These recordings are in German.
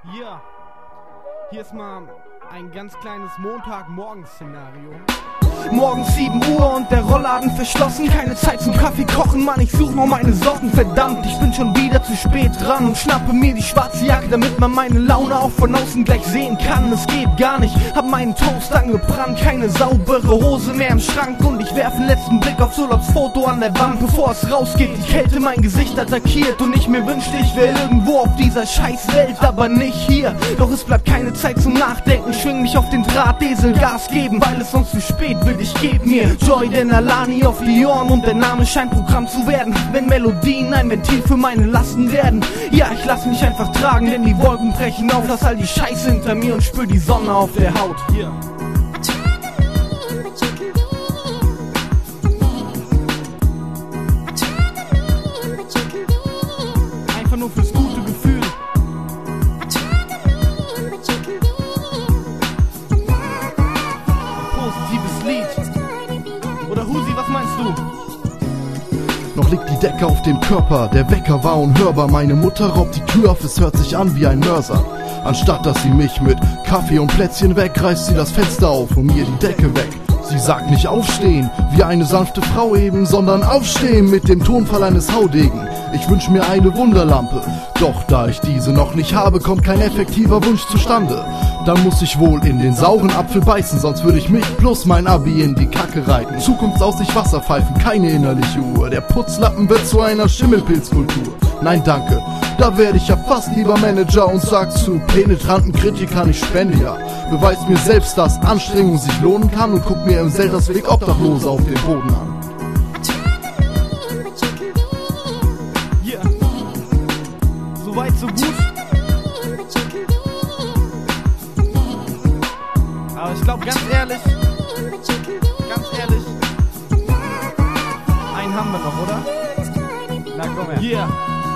Ja, hier ist mal ein ganz kleines Montagmorgen-Szenario. Morgens 7 Uhr und der Rollladen verschlossen. Keine Zeit zum Kaffee kochen, Mann, ich such noch meine Socken. Verdammt, ich bin schon wieder zu spät dran und schnappe mir die schwarze Jacke, damit man meine Laune auch von außen gleich sehen kann. Es geht gar nicht, hab meinen Toast angebrannt. Keine saubere Hose mehr im Schrank und ich werf einen letzten Blick aufs Urlaubsfoto an der Wand, bevor es rausgeht. Die Kälte mein Gesicht attackiert und ich mir wünschte, ich wär irgendwo auf dieser Scheißwelt, aber nicht hier. Doch es bleibt keine Zeit zum Nachdenken. Schwing mich auf den Drahtesel, Gas geben, weil es sonst zu spät wird. Ich geb mir Joy den Alani auf die Ohren und der Name scheint Programm zu werden. Wenn Melodien ein Ventil für meine Lasten werden. Ja, ich lass mich einfach tragen, denn die Wolken brechen auf. Lass all die Scheiße hinter mir und spür die Sonne auf der Haut. Yeah. Einfach nur fürs gute Gefühl. Positives Lied. Oder Husi, was meinst du? Noch liegt die Decke auf dem Körper, der Wecker war unhörbar. Meine Mutter raubt die Tür auf, es hört sich an wie ein Mörser. Anstatt dass sie mich mit Kaffee und Plätzchen weg, reißt sie das Fenster auf und mir die Decke weg. Sie sagt nicht aufstehen, wie eine sanfte Frau eben, sondern aufstehen mit dem Tonfall eines Haudegen. Ich wünsch mir eine Wunderlampe, doch da ich diese noch nicht habe, kommt kein effektiver Wunsch zustande. Dann muss ich wohl in den sauren Apfel beißen, sonst würde ich mich plus mein Abi in die Kacke reiten. Zukunftsaussicht Wasserpfeifen, keine innerliche Uhr. Der Putzlappen wird zu einer Schimmelpilzkultur. Nein danke, da werde ich ja fast lieber Manager und sag zu penetranten Kritikern, ich spende ja. Beweist mir selbst, dass Anstrengung sich lohnen kann und guck mir im Seltersweg Obdachlose auf den Boden an. Yeah. Soweit, so gut. Aber ich glaube, ganz ehrlich, einen haben wir noch, oder? Na komm her. Yeah.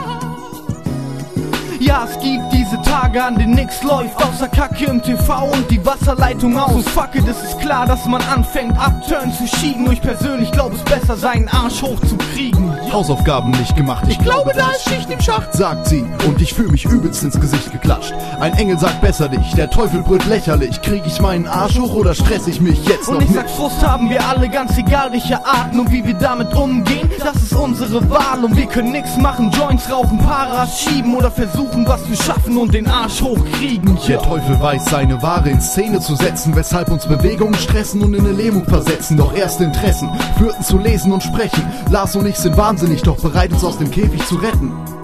Ja, es gibt diese Tage, an denen nix läuft, außer Kacke im TV und die Wasserleitung aus. Und fuck it, es ist klar, dass man anfängt, Upturn zu schieben. Nur ich persönlich glaube es besser, seinen Arsch hochzukriegen. Hausaufgaben nicht gemacht, ich glaube, da ist Schicht im Schacht, sagt sie, und ich fühl mich übelst ins Gesicht geklatscht. Ein Engel sagt besser dich, der Teufel brüllt lächerlich. Krieg ich meinen Arsch hoch oder stress ich mich jetzt noch und ich nicht? sag, Frust haben wir alle, ganz egal welche Arten und wie wir damit umgehen. Das ist unsere Wahl und wir können nix machen, Joints rauchen, Paras schieben oder versuchen was zu schaffen und den Arsch hochkriegen. Der Teufel weiß, seine Ware in Szene zu setzen, weshalb uns Bewegungen stressen und in eine Lähmung versetzen. Doch erste Interessen führten zu Lesen und Sprechen. Lars und ich sind wahnsinnig, doch bereit uns aus dem Käfig zu retten.